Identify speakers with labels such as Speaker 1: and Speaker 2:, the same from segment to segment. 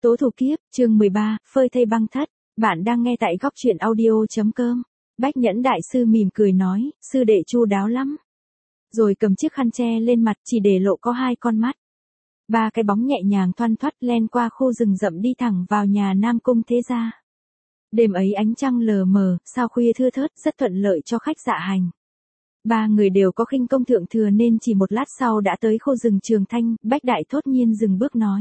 Speaker 1: Tố thủ kiếp, chương 13, phơi thây băng thất. Bạn đang nghe tại góc truyện audio.com. Bách Nhẫn đại sư mỉm cười nói, sư đệ chu đáo lắm. Rồi cầm chiếc khăn che lên mặt chỉ để lộ có hai con mắt. Ba cái bóng nhẹ nhàng thoăn thoắt len qua khu rừng rậm đi thẳng vào nhà Nam Cung thế gia. Đêm ấy ánh trăng lờ mờ, sao khuya thưa thớt, rất thuận lợi cho khách dạ hành. Ba người đều có khinh công thượng thừa nên chỉ một lát sau đã tới khu rừng Trường Thanh. Bách Đại thốt nhiên dừng bước nói.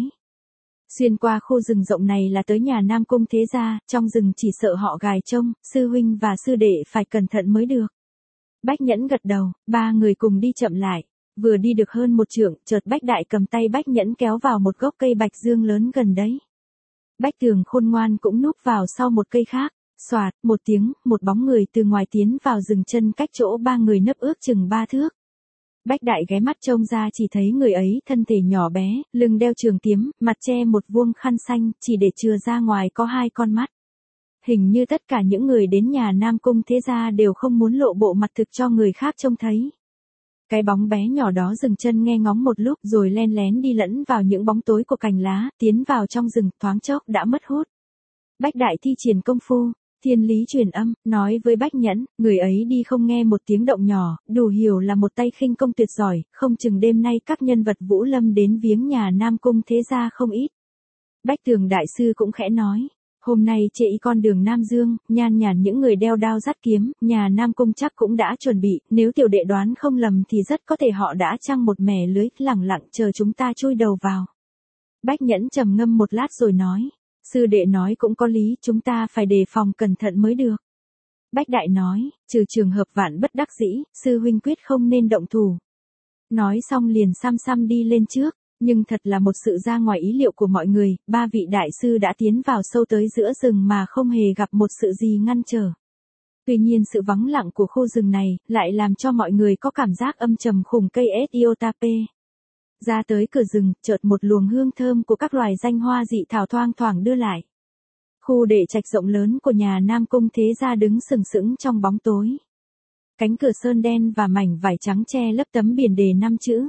Speaker 1: Xuyên qua khu rừng rộng này là tới nhà Nam Cung thế gia, trong rừng chỉ sợ họ gài trông, sư huynh và sư đệ phải cẩn thận mới được. Bách Nhẫn gật đầu, ba người cùng đi chậm lại. Vừa đi được hơn một trượng, chợt Bách Đại cầm tay Bách Nhẫn kéo vào một gốc cây bạch dương lớn gần đấy. Bách Tường khôn ngoan cũng núp vào sau một cây khác. Xoạt, một tiếng, một bóng người từ ngoài tiến vào rừng chân cách chỗ ba người nấp ước chừng 3 thước. Bách Đại ghé mắt trông ra chỉ thấy người ấy thân thể nhỏ bé, lưng đeo trường kiếm, mặt che một vuông khăn xanh, chỉ để chừa ra ngoài có hai con mắt. Hình như tất cả những người đến nhà Nam Cung thế gia đều không muốn lộ bộ mặt thực cho người khác trông thấy. Cái bóng bé nhỏ đó dừng chân nghe ngóng một lúc rồi len lén đi lẫn vào những bóng tối của cành lá, tiến vào trong rừng, thoáng chốc đã mất hút. Bách Đại thi triển công phu, thiên lý truyền âm, nói với Bách Nhẫn, người ấy đi không nghe một tiếng động nhỏ, đủ hiểu là một tay khinh công tuyệt giỏi, không chừng đêm nay các nhân vật Vũ Lâm đến viếng nhà Nam Cung thế gia không ít. Bách Tường đại sư cũng khẽ nói, hôm nay trễ con đường Nam Dương, nhan nhản những người đeo đao dắt kiếm, nhà Nam Cung chắc cũng đã chuẩn bị, nếu tiểu đệ đoán không lầm thì rất có thể họ đã trăng một mẻ lưới, lẳng lặng chờ chúng ta chui đầu vào. Bách Nhẫn trầm ngâm một lát rồi nói. Sư đệ nói cũng có lý, chúng ta phải đề phòng cẩn thận mới được. Bách Đại nói, trừ trường hợp vạn bất đắc dĩ, sư huynh quyết không nên động thủ. Nói xong liền xăm đi lên trước, nhưng thật là một sự ra ngoài ý liệu của mọi người, ba vị đại sư đã tiến vào sâu tới giữa rừng mà không hề gặp một sự gì ngăn trở. Tuy nhiên sự vắng lặng của khu rừng này lại làm cho mọi người có cảm giác âm trầm khủng cây Etiotape. Ra tới cửa rừng, chợt một luồng hương thơm của các loài danh hoa dị thảo thoang thoảng đưa lại. Khu đệ trạch rộng lớn của nhà Nam Cung thế gia đứng sừng sững trong bóng tối. Cánh cửa sơn đen và mảnh vải trắng che lấp tấm biển đề 5 chữ.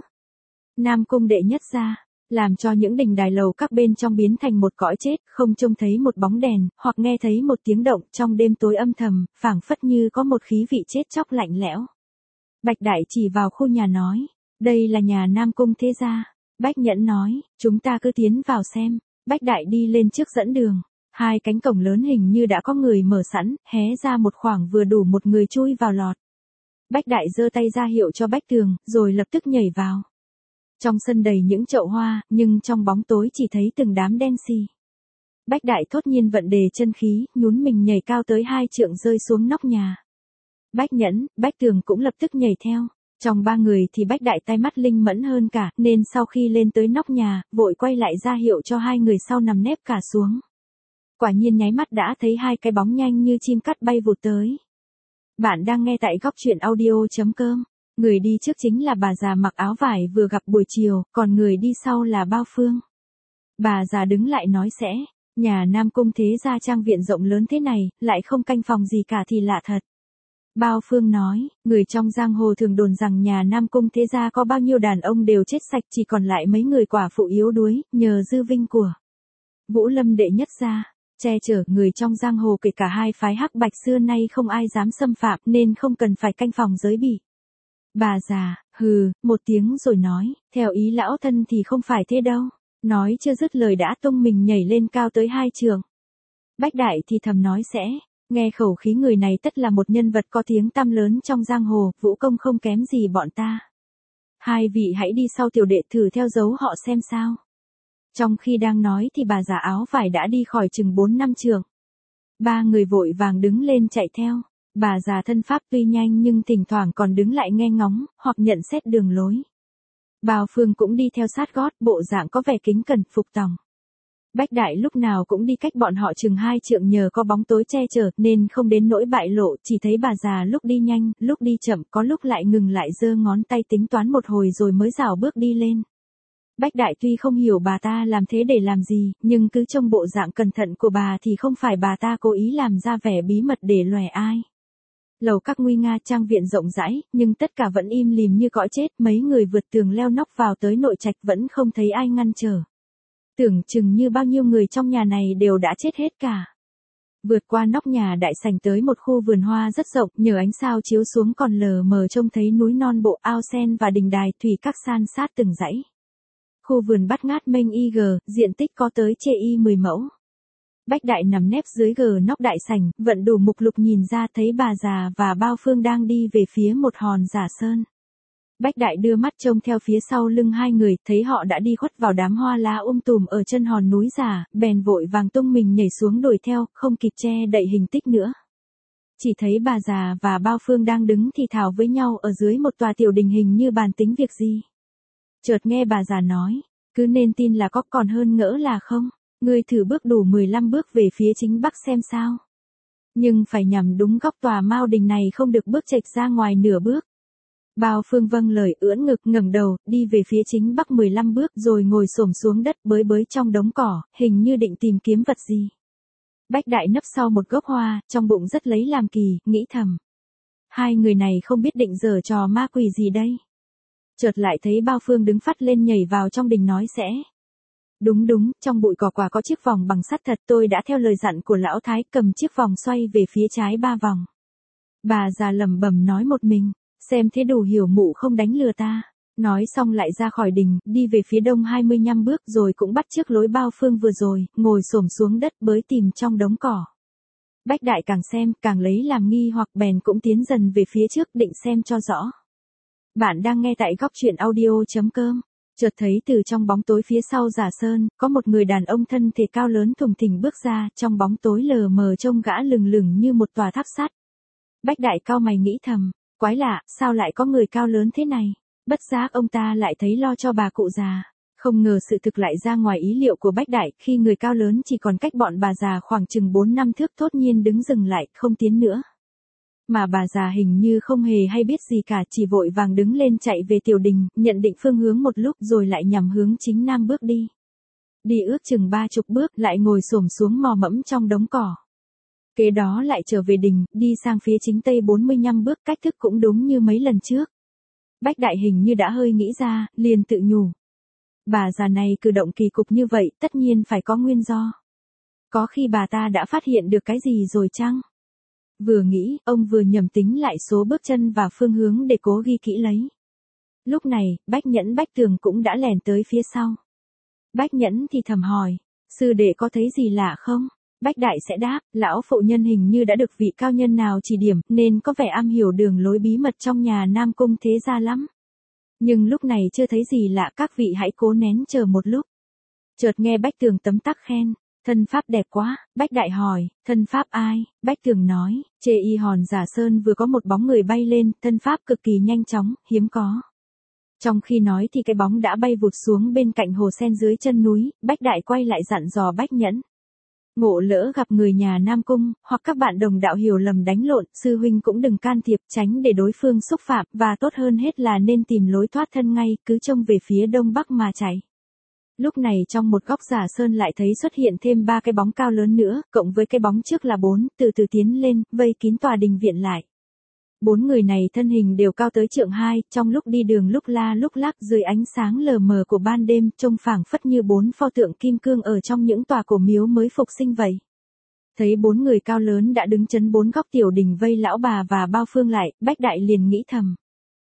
Speaker 1: Nam Cung đệ nhất gia, làm cho những đình đài lầu các bên trong biến thành một cõi chết, không trông thấy một bóng đèn, hoặc nghe thấy một tiếng động trong đêm tối âm thầm, phảng phất như có một khí vị chết chóc lạnh lẽo. Bạch Đại chỉ vào khu nhà nói. Đây là nhà Nam Cung thế gia. Bách Nhẫn nói, chúng ta cứ tiến vào xem. Bách Đại đi lên trước dẫn đường. Hai cánh cổng lớn hình như đã có người mở sẵn, hé ra một khoảng vừa đủ một người chui vào lọt. Bách Đại giơ tay ra hiệu cho Bách Tường, rồi lập tức nhảy vào. Trong sân đầy những chậu hoa, nhưng trong bóng tối chỉ thấy từng đám đen xì. Bách Đại thốt nhiên vận đề chân khí, nhún mình nhảy cao tới 2 trượng rơi xuống nóc nhà. Bách Nhẫn, Bách Tường cũng lập tức nhảy theo. Trong ba người thì Bách Đại tai mắt linh mẫn hơn cả, nên sau khi lên tới nóc nhà, vội quay lại ra hiệu cho hai người sau nằm nép cả xuống. Quả nhiên nháy mắt đã thấy hai cái bóng nhanh như chim cắt bay vụt tới. Bạn đang nghe tại góc truyện audio.com. Người đi trước chính là bà già mặc áo vải vừa gặp buổi chiều, còn người đi sau là Bao Phương. Bà già đứng lại nói sẽ, nhà Nam Cung thế gia trang viện rộng lớn thế này, lại không canh phòng gì cả thì lạ thật. Bao Phương nói, người trong giang hồ thường đồn rằng nhà Nam Cung thế gia có bao nhiêu đàn ông đều chết sạch, chỉ còn lại mấy người quả phụ yếu đuối, nhờ dư vinh của Vũ Lâm đệ nhất gia, che chở người trong giang hồ kể cả hai phái hắc bạch xưa nay không ai dám xâm phạm nên không cần phải canh phòng giới bị. Bà già, hừ, một tiếng rồi nói, theo ý lão thân thì không phải thế đâu. Nói chưa dứt lời đã tung mình nhảy lên cao tới 2 trượng. Bách Đại thì thầm nói sẽ. Nghe khẩu khí người này tất là một nhân vật có tiếng tăm lớn trong giang hồ, vũ công không kém gì bọn ta. Hai vị hãy đi sau tiểu đệ thử theo dấu họ xem sao. Trong khi đang nói thì bà già áo vải đã đi khỏi chừng 4-5 trượng. Ba người vội vàng đứng lên chạy theo. Bà già thân pháp tuy nhanh nhưng thỉnh thoảng còn đứng lại nghe ngóng, hoặc nhận xét đường lối. Bao Phương cũng đi theo sát gót, bộ dạng có vẻ kính cẩn phục tòng. Bách Đại lúc nào cũng đi cách bọn họ chừng 2 trượng nhờ có bóng tối che chở nên không đến nỗi bại lộ, chỉ thấy bà già lúc đi nhanh, lúc đi chậm, có lúc lại ngừng lại giơ ngón tay tính toán một hồi rồi mới rảo bước đi lên. Bách Đại tuy không hiểu bà ta làm thế để làm gì, nhưng cứ trông bộ dạng cẩn thận của bà thì không phải bà ta cố ý làm ra vẻ bí mật để lòe ai. Lầu các nguy nga trang viện rộng rãi, nhưng tất cả vẫn im lìm như cõi chết, mấy người vượt tường leo nóc vào tới nội trạch vẫn không thấy ai ngăn trở. Tưởng chừng như bao nhiêu người trong nhà này đều đã chết hết cả. Vượt qua nóc nhà đại sảnh tới một khu vườn hoa rất rộng, nhờ ánh sao chiếu xuống còn lờ mờ trông thấy núi non bộ ao sen và đình đài thủy các san sát từng dãy. Khu vườn bát ngát mênh diện tích có tới chê 10 mẫu. Bách Đại nằm nép dưới nóc đại sảnh, vận đủ mục lục nhìn ra thấy bà già và Bao Phương đang đi về phía một hòn giả sơn. Bách Đại đưa mắt trông theo phía sau lưng hai người, thấy họ đã đi khuất vào đám hoa lá tùm ở chân hòn núi giả, bèn vội vàng tung mình nhảy xuống đuổi theo, không kịp che đậy hình tích nữa. Chỉ thấy bà già và Bao Phương đang đứng thì thào với nhau ở dưới một tòa tiểu đình hình như bàn tính việc gì. Chợt nghe bà già nói, cứ nên tin là có còn hơn ngỡ là không, ngươi thử bước đủ 15 bước về phía chính bắc xem sao. Nhưng phải nhằm đúng góc tòa mao đình này, không được bước chệch ra ngoài nửa bước. Bao Phương vâng lời, ưỡn ngực ngẩng đầu, đi về phía chính bắc 15 bước rồi ngồi xổm xuống đất bới bới trong đống cỏ, hình như định tìm kiếm vật gì. Bách Đại nấp sau một gốc hoa, trong bụng rất lấy làm kỳ, nghĩ thầm. Hai người này không biết định giở trò ma quỷ gì đây. Chợt lại thấy Bao Phương đứng phắt lên nhảy vào trong đình nói sẽ. Đúng, trong bụi cỏ quả có chiếc vòng bằng sắt thật, tôi đã theo lời dặn của lão thái cầm chiếc vòng xoay về phía trái 3 vòng. Bà già lẩm bẩm nói một mình, xem thế đủ hiểu mụ không đánh lừa ta. Nói xong lại ra khỏi đình, đi về phía đông 25 bước rồi cũng bắt chước lối Bao Phương vừa rồi, ngồi xổm xuống đất bới tìm trong đống cỏ. Bách Đại càng xem, càng lấy làm nghi hoặc bèn cũng tiến dần về phía trước định xem cho rõ. Bạn đang nghe tại góc truyện audio.com. Chợt thấy từ trong bóng tối phía sau giả sơn, có một người đàn ông thân thể cao lớn thùng thình bước ra, trong bóng tối lờ mờ trông gã lừng lừng như một tòa tháp sắt. Bách Đại cau mày nghĩ thầm, quái lạ, sao lại có người cao lớn thế này? Bất giác ông ta lại thấy lo cho bà cụ già. Không ngờ sự thực lại ra ngoài ý liệu của Bách Đại, khi người cao lớn chỉ còn cách bọn bà già khoảng chừng 4 năm thước thốt nhiên đứng dừng lại, không tiến nữa. Mà bà già hình như không hề hay biết gì cả, chỉ vội vàng đứng lên chạy về tiểu đình, nhận định phương hướng một lúc rồi lại nhằm hướng chính nam bước đi. Đi ước chừng 30 bước lại ngồi xổm xuống mò mẫm trong đống cỏ. Kế đó lại trở về đình, đi sang phía chính tây 45 bước, cách thức cũng đúng như mấy lần trước. Bách Đại hình như đã hơi nghĩ ra, liền tự nhủ. Bà già này cử động kỳ cục như vậy, tất nhiên phải có nguyên do. Có khi bà ta đã phát hiện được cái gì rồi chăng? Vừa nghĩ, ông vừa nhẩm tính lại số bước chân và phương hướng để cố ghi kỹ lấy. Lúc này, Bách Nhẫn Bách Tường cũng đã lèn tới phía sau. Bách Nhẫn thì thầm hỏi, sư đệ có thấy gì lạ không? Bách Đại sẽ đáp, lão phụ nhân hình như đã được vị cao nhân nào chỉ điểm, nên có vẻ am hiểu đường lối bí mật trong nhà Nam Cung thế gia lắm. Nhưng lúc này chưa thấy gì lạ, các vị hãy cố nén chờ một lúc. Chợt nghe Bách Tường tấm tắc khen. Thân pháp đẹp quá, Bách Đại hỏi, thân pháp ai? Bách Tường nói, chê y hòn giả sơn vừa có một bóng người bay lên, thân pháp cực kỳ nhanh chóng, hiếm có. Trong khi nói thì cái bóng đã bay vụt xuống bên cạnh hồ sen dưới chân núi, Bách Đại quay lại dặn dò Bách Nhẫn. Ngộ lỡ gặp người nhà Nam Cung, hoặc các bạn đồng đạo hiểu lầm đánh lộn, sư huynh cũng đừng can thiệp, tránh để đối phương xúc phạm, và tốt hơn hết là nên tìm lối thoát thân ngay, cứ trông về phía đông bắc mà chạy. Lúc này trong một góc giả sơn lại thấy xuất hiện thêm 3 cái bóng cao lớn nữa, cộng với cái bóng trước là 4, từ từ tiến lên, vây kín tòa đình viện lại. 4 người này thân hình đều cao tới trượng 2, trong lúc đi đường lúc la lúc lắc dưới ánh sáng lờ mờ của ban đêm, trông phảng phất như 4 pho tượng kim cương ở trong những tòa cổ miếu mới phục sinh vậy. Thấy 4 người cao lớn đã đứng chấn 4 góc tiểu đình vây lão bà và Bao Phương lại, Bách Đại liền nghĩ thầm.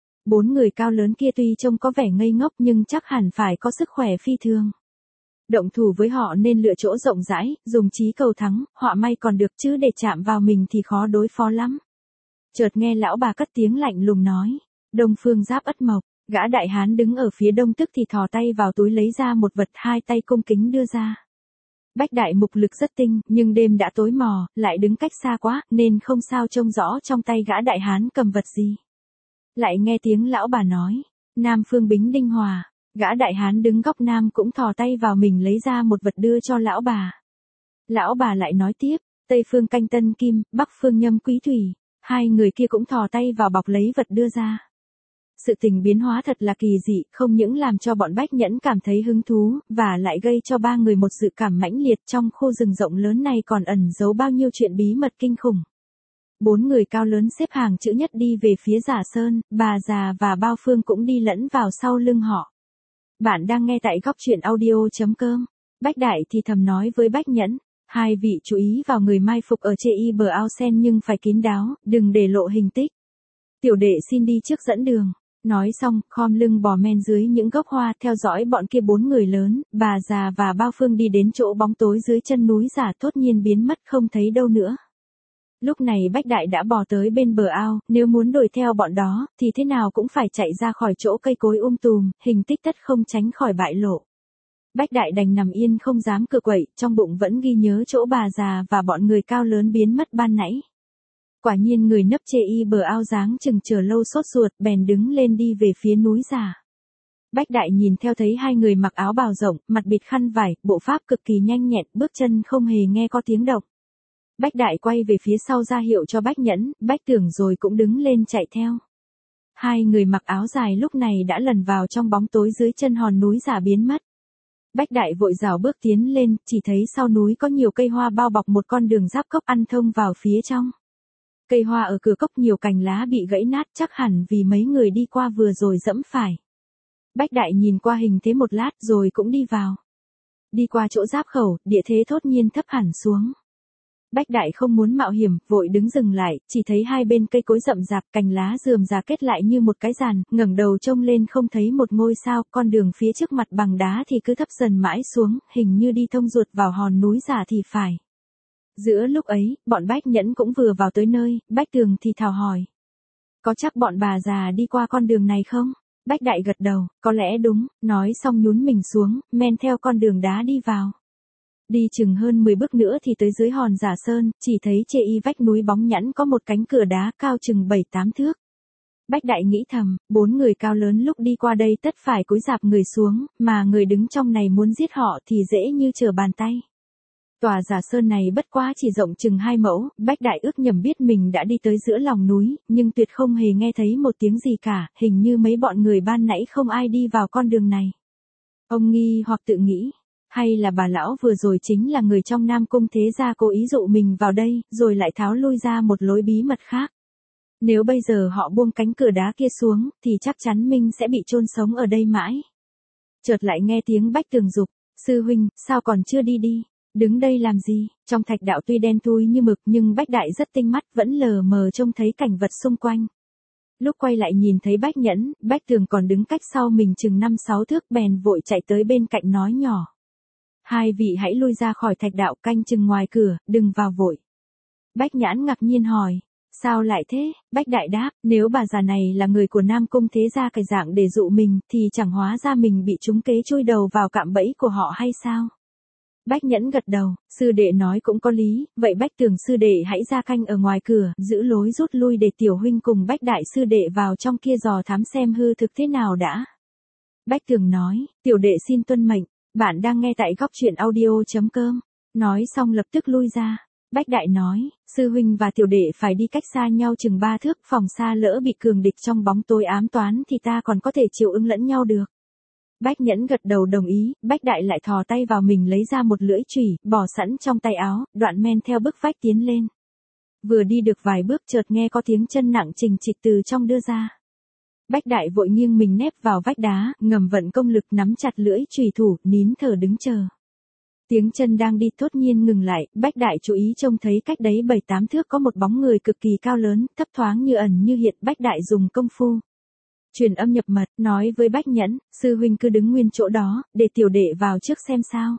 Speaker 1: 4 người cao lớn kia tuy trông có vẻ ngây ngốc nhưng chắc hẳn phải có sức khỏe phi thường. Động thủ với họ nên lựa chỗ rộng rãi, dùng chí cầu thắng, họa may còn được chứ để chạm vào mình thì khó đối phó lắm. Chợt nghe lão bà cất tiếng lạnh lùng nói, Đông Phương Giáp Ất Mộc, gã đại hán đứng ở phía đông tức thì thò tay vào túi lấy ra một vật, hai tay cung kính đưa ra. Bách Đại mục lực rất tinh, nhưng đêm đã tối mò, lại đứng cách xa quá, nên không sao trông rõ trong tay gã đại hán cầm vật gì. Lại nghe tiếng lão bà nói, Nam Phương Bính Đinh Hòa, gã đại hán đứng góc nam cũng thò tay vào mình lấy ra một vật đưa cho lão bà. Lão bà lại nói tiếp, Tây Phương Canh Tân Kim, Bắc Phương Nhâm Quý Thủy, hai người kia cũng thò tay vào bọc lấy vật đưa ra. Sự tình biến hóa thật là kỳ dị, không những làm cho bọn Bách Nhẫn cảm thấy hứng thú, và lại gây cho 3 người một dự cảm mãnh liệt, trong khu rừng rộng lớn này còn ẩn giấu bao nhiêu chuyện bí mật kinh khủng. 4 người cao lớn xếp hàng chữ nhất đi về phía giả sơn, bà già và Bao Phương cũng đi lẫn vào sau lưng họ. Bạn đang nghe tại góc truyện audio.com. Bách Đại thì thầm nói với Bách Nhẫn, hai vị chú ý vào người mai phục ở chê y bờ ao sen nhưng phải kín đáo, đừng để lộ hình tích. Tiểu đệ xin đi trước dẫn đường. Nói xong, khom lưng bò men dưới những gốc hoa theo dõi bọn kia bốn người lớn, bà già và Bao Phương đi đến chỗ bóng tối dưới chân núi giả thốt nhiên biến mất không thấy đâu nữa. Lúc này Bách Đại đã bò tới bên bờ ao, nếu muốn đuổi theo bọn đó, thì thế nào cũng phải chạy ra khỏi chỗ cây cối tùm, hình tích tất không tránh khỏi bại lộ. Bách Đại đành nằm yên không dám cựa quậy, trong bụng vẫn ghi nhớ chỗ bà già và bọn người cao lớn biến mất ban nãy. Quả nhiên người nấp chê y bờ ao dáng chừng chờ lâu sốt ruột, bèn đứng lên đi về phía núi giả. Bách Đại nhìn theo thấy hai người mặc áo bào rộng, mặt bịt khăn vải, bộ pháp cực kỳ nhanh nhẹn, bước chân không hề nghe có tiếng động. Bách Đại quay về phía sau ra hiệu cho Bách Nhẫn, Bách Tưởng rồi cũng đứng lên chạy theo. Hai người mặc áo dài lúc này đã lần vào trong bóng tối dưới chân hòn núi giả biến mất. Bách Đại vội rảo bước tiến lên, chỉ thấy sau núi có nhiều cây hoa bao bọc một con đường giáp cốc ăn thông vào phía trong. Cây hoa ở cửa cốc nhiều cành lá bị gãy nát chắc hẳn vì mấy người đi qua vừa rồi dẫm phải. Bách Đại nhìn qua hình thế một lát rồi cũng đi vào. Đi qua chỗ giáp khẩu, địa thế thốt nhiên thấp hẳn xuống. Bách Đại không muốn mạo hiểm, vội đứng dừng lại, chỉ thấy hai bên cây cối rậm rạp, cành lá rườm rà kết lại như một cái giàn, ngẩng đầu trông lên không thấy một ngôi sao, con đường phía trước mặt bằng đá thì cứ thấp dần mãi xuống, hình như đi thông ruột vào hòn núi giả thì phải. Giữa lúc ấy, bọn Bách Nhẫn cũng vừa vào tới nơi, Bách Tường thì thào hỏi. Có chắc bọn bà già đi qua con đường này không? Bách Đại gật đầu, có lẽ đúng, nói xong nhún mình xuống, men theo con đường đá đi vào. Đi chừng hơn 10 bước nữa thì tới dưới hòn giả sơn, chỉ thấy chê y vách núi bóng nhẵn có một cánh cửa đá cao chừng 7-8 thước. Bách Đại nghĩ thầm, bốn người cao lớn lúc đi qua đây tất phải cúi rạp người xuống, mà người đứng trong này muốn giết họ thì dễ như trở bàn tay. Tòa giả sơn này bất quá chỉ rộng chừng 2 mẫu, Bách Đại ước nhầm biết mình đã đi tới giữa lòng núi, nhưng tuyệt không hề nghe thấy một tiếng gì cả, hình như mấy bọn người ban nãy không ai đi vào con đường này. Ông nghi hoặc tự nghĩ, hay là bà lão vừa rồi chính là người trong Nam Cung thế gia cố ý dụ mình vào đây, rồi lại tháo lui ra một lối bí mật khác. Nếu bây giờ họ buông cánh cửa đá kia xuống, thì chắc chắn Minh sẽ bị chôn sống ở đây mãi. Chợt lại nghe tiếng Bách Tường dục, sư huynh, sao còn chưa đi đi? Đứng đây làm gì? Trong thạch đạo tuy đen thui như mực nhưng Bách Đại rất tinh mắt, vẫn lờ mờ trông thấy cảnh vật xung quanh. Lúc quay lại nhìn thấy Bách Nhẫn, Bách Tường còn đứng cách sau mình chừng 5-6 thước, bèn vội chạy tới bên cạnh nói nhỏ. Hai vị hãy lui ra khỏi thạch đạo, canh chừng ngoài cửa, đừng vào vội. Bách Nhãn ngạc nhiên hỏi. Sao lại thế? Bách Đại đáp, nếu bà già này là người của Nam Cung thế gia cày dạng để dụ mình, thì chẳng hóa ra mình bị trúng kế chui đầu vào cạm bẫy của họ hay sao? Bách Nhẫn gật đầu, sư đệ nói cũng có lý, vậy Bách Tường sư đệ hãy ra canh ở ngoài cửa, giữ lối rút lui để tiểu huynh cùng Bách Đại sư đệ vào trong kia dò thám xem hư thực thế nào đã. Bách Tường nói, tiểu đệ xin tuân mệnh, bạn đang nghe tại góc truyện audio.com. Nói xong lập tức lui ra. Bách Đại nói, sư huynh và tiểu đệ phải đi cách xa nhau chừng 3 thước, phòng xa lỡ bị cường địch trong bóng tối ám toán thì ta còn có thể chịu ứng lẫn nhau được. Bách Nhẫn gật đầu đồng ý, Bách Đại lại thò tay vào mình lấy ra một lưỡi chùy, bỏ sẵn trong tay áo, đoạn men theo bức vách tiến lên. Vừa đi được vài bước chợt nghe có tiếng chân nặng trình trịch từ trong đưa ra. Bách Đại vội nghiêng mình nép vào vách đá, ngầm vận công lực nắm chặt lưỡi chùy thủ, nín thở đứng chờ. Tiếng chân đang đi thốt nhiên ngừng lại, Bách Đại chú ý trông thấy cách đấy 7-8 thước có một bóng người cực kỳ cao lớn, thấp thoáng như ẩn như hiện. Bách Đại dùng công phu truyền âm nhập mật, nói với Bách Nhẫn, sư huynh cứ đứng nguyên chỗ đó, để tiểu đệ vào trước xem sao.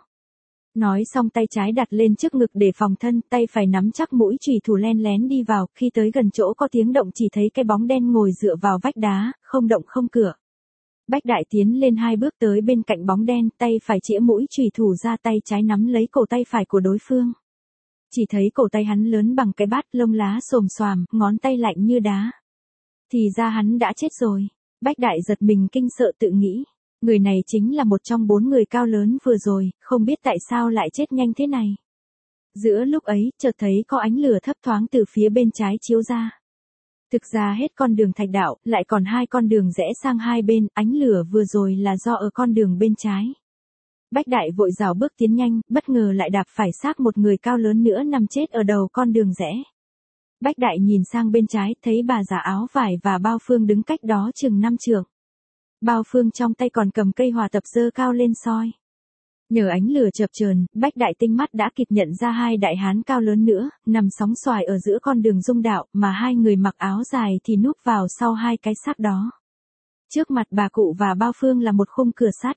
Speaker 1: Nói xong tay trái đặt lên trước ngực để phòng thân, tay phải nắm chắc mũi chùy thủ len lén đi vào, khi tới gần chỗ có tiếng động chỉ thấy cái bóng đen ngồi dựa vào vách đá, không động không cựa. Bách Đại tiến lên 2 bước tới bên cạnh bóng đen, tay phải chĩa mũi chùy thủ ra, tay trái nắm lấy cổ tay phải của đối phương. Chỉ thấy cổ tay hắn lớn bằng cái bát, lông lá xồm xoàm, ngón tay lạnh như đá. Thì ra hắn đã chết rồi. Bách Đại giật mình kinh sợ tự nghĩ, người này chính là một trong 4 người cao lớn vừa rồi, không biết tại sao lại chết nhanh thế này. Giữa lúc ấy, chợt thấy có ánh lửa thấp thoáng từ phía bên trái chiếu ra. Thực ra hết con đường thạch đạo, lại còn 2 con đường rẽ sang hai bên, ánh lửa vừa rồi là do ở con đường bên trái. Bách Đại vội rảo bước tiến nhanh, bất ngờ lại đạp phải xác một người cao lớn nữa nằm chết ở đầu con đường rẽ. Bách Đại nhìn sang bên trái, thấy bà già áo vải và Bao Phương đứng cách đó chừng 5 trượng. Bao Phương trong tay còn cầm cây hòa tập giơ cao lên soi. Nhờ ánh lửa chập chờn, Bách Đại tinh mắt đã kịp nhận ra hai đại hán cao lớn nữa, nằm sóng xoài ở giữa con đường dung đạo, mà hai người mặc áo dài thì núp vào sau hai cái xác đó. Trước mặt bà cụ và Bao Phương là một khung cửa sắt.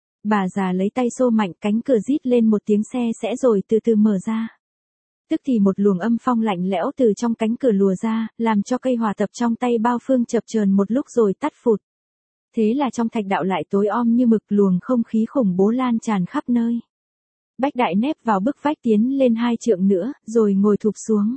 Speaker 1: Bà già lấy tay xô mạnh, cánh cửa rít lên một tiếng xe sẽ rồi từ từ mở ra. Tức thì một luồng âm phong lạnh lẽo từ trong cánh cửa lùa ra, làm cho cây hòa tập trong tay Bao Phương chập chờn một lúc rồi tắt phụt. Thế là trong thạch đạo lại tối om như mực, luồng không khí khủng bố lan tràn khắp nơi. Bách Đại nép vào bức vách tiến lên 2 trượng nữa, rồi ngồi thụp xuống.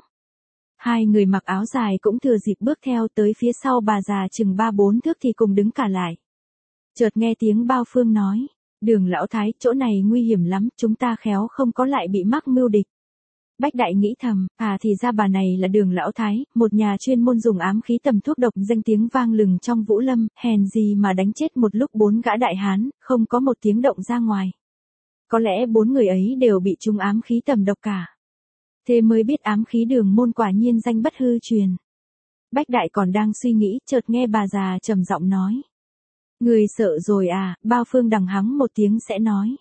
Speaker 1: Hai người mặc áo dài cũng thừa dịp bước theo tới phía sau bà già chừng 3-4 thước thì cùng đứng cả lại. Chợt nghe tiếng Bao Phương nói, Đường lão thái, chỗ này nguy hiểm lắm, chúng ta khéo không có lại bị mắc mưu địch. Bách Đại nghĩ thầm, thì ra bà này là Đường lão thái, một nhà chuyên môn dùng ám khí tầm thuốc độc danh tiếng vang lừng trong Vũ Lâm, hèn gì mà đánh chết một lúc 4 gã đại hán, không có một tiếng động ra ngoài. Có lẽ 4 người ấy đều bị trúng ám khí tầm độc cả. Thế mới biết ám khí Đường môn quả nhiên danh bất hư truyền. Bách Đại còn đang suy nghĩ, chợt nghe bà già trầm giọng nói. Người sợ rồi à? Bao Phương đằng hắng một tiếng sẽ nói.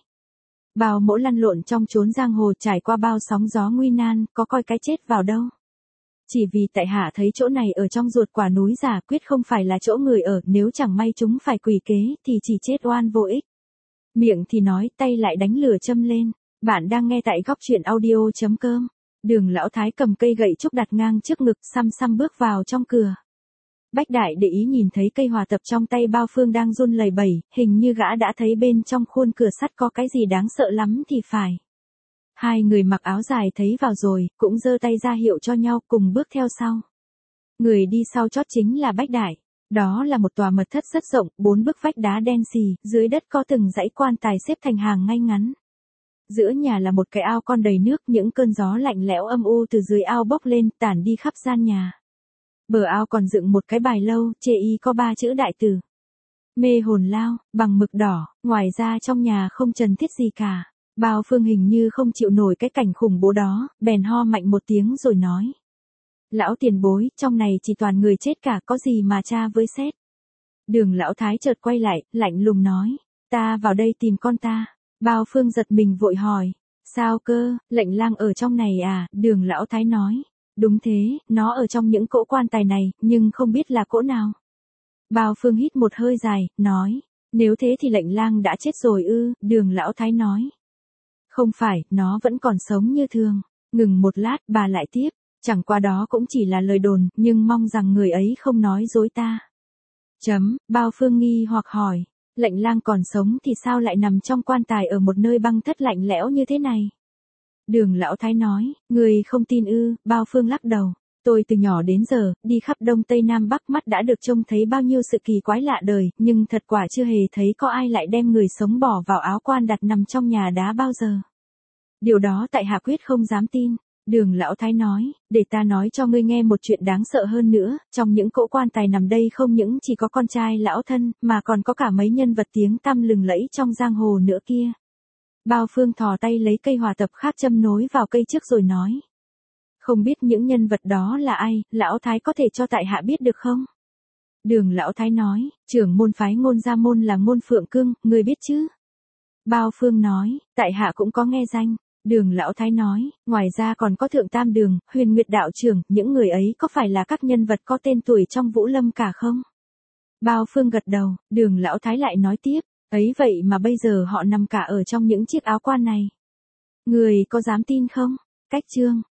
Speaker 1: Bao mỗ lăn lộn trong chốn giang hồ, trải qua bao sóng gió nguy nan, có coi cái chết vào đâu. Chỉ vì tại hạ thấy chỗ này ở trong ruột quả núi giả, quyết không phải là chỗ người ở, nếu chẳng may chúng phải quỷ kế, thì chỉ chết oan vô ích. Miệng thì nói, tay lại đánh lửa châm lên. Bạn đang nghe tại góc truyện audio.com. Đường lão thái cầm cây gậy trúc đặt ngang trước ngực, xăm xăm bước vào trong cửa. Bách Đại để ý nhìn thấy cây hòa tập trong tay Bao Phương đang run lẩy bẩy, hình như gã đã thấy bên trong khuôn cửa sắt có cái gì đáng sợ lắm thì phải. Hai người mặc áo dài thấy vào rồi, cũng giơ tay ra hiệu cho nhau cùng bước theo sau. Người đi sau chót chính là Bách Đại. Đó là một tòa mật thất rất rộng, 4 bức vách đá đen xì, dưới đất có từng dãy quan tài xếp thành hàng ngay ngắn. Giữa nhà là một cái ao con đầy nước, những cơn gió lạnh lẽo âm u từ dưới ao bốc lên, tản đi khắp gian nhà. Bờ ao còn dựng một cái bài lâu, chê y có 3 chữ đại từ. Mê hồn lao, bằng mực đỏ, ngoài ra trong nhà không trần thiết gì cả. Bao Phương hình như không chịu nổi cái cảnh khủng bố đó, bèn ho mạnh một tiếng rồi nói. Lão tiền bối, trong này chỉ toàn người chết cả, có gì mà tra với xét. Đường lão thái chợt quay lại, lạnh lùng nói. Ta vào đây tìm con ta. Bao Phương giật mình vội hỏi. Sao cơ, lệnh lang ở trong này à? Đường lão thái nói. Đúng thế, nó ở trong những cỗ quan tài này, nhưng không biết là cỗ nào. Bao Phương hít một hơi dài, nói. Nếu thế thì lệnh lang đã chết rồi ư? Đường lão thái nói. Không phải, nó vẫn còn sống như thường. Ngừng một lát, bà lại tiếp. Chẳng qua đó cũng chỉ là lời đồn, nhưng mong rằng người ấy không nói dối ta. Bao Phương nghi hoặc hỏi. Lệnh lang còn sống thì sao lại nằm trong quan tài ở một nơi băng thất lạnh lẽo như thế này? Đường lão thái nói, người không tin ư? Bao Phương lắc đầu. Tôi từ nhỏ đến giờ, đi khắp Đông Tây Nam Bắc, mắt đã được trông thấy bao nhiêu sự kỳ quái lạ đời, nhưng thật quả chưa hề thấy có ai lại đem người sống bỏ vào áo quan đặt nằm trong nhà đá bao giờ. Điều đó tại hạ quyết không dám tin. Đường lão thái nói, để ta nói cho ngươi nghe một chuyện đáng sợ hơn nữa, trong những cỗ quan tài nằm đây không những chỉ có con trai lão thân, mà còn có cả mấy nhân vật tiếng tăm lừng lẫy trong giang hồ nữa kia. Bao Phương thò tay lấy cây hòa tập khác châm nối vào cây trước rồi nói. Không biết những nhân vật đó là ai, lão thái có thể cho tại hạ biết được không? Đường lão thái nói, trưởng môn phái Ngôn Gia Môn là Ngôn Phượng Cương, ngươi biết chứ? Bao Phương nói, tại hạ cũng có nghe danh. Đường lão thái nói, ngoài ra còn có Thượng Tam Đường, Huyền Nguyệt đạo trưởng, những người ấy có phải là các nhân vật có tên tuổi trong Vũ Lâm cả không? Bao Phương gật đầu, Đường lão thái lại nói tiếp, ấy vậy mà bây giờ họ nằm cả ở trong những chiếc áo quan này. Người có dám tin không? Cách chương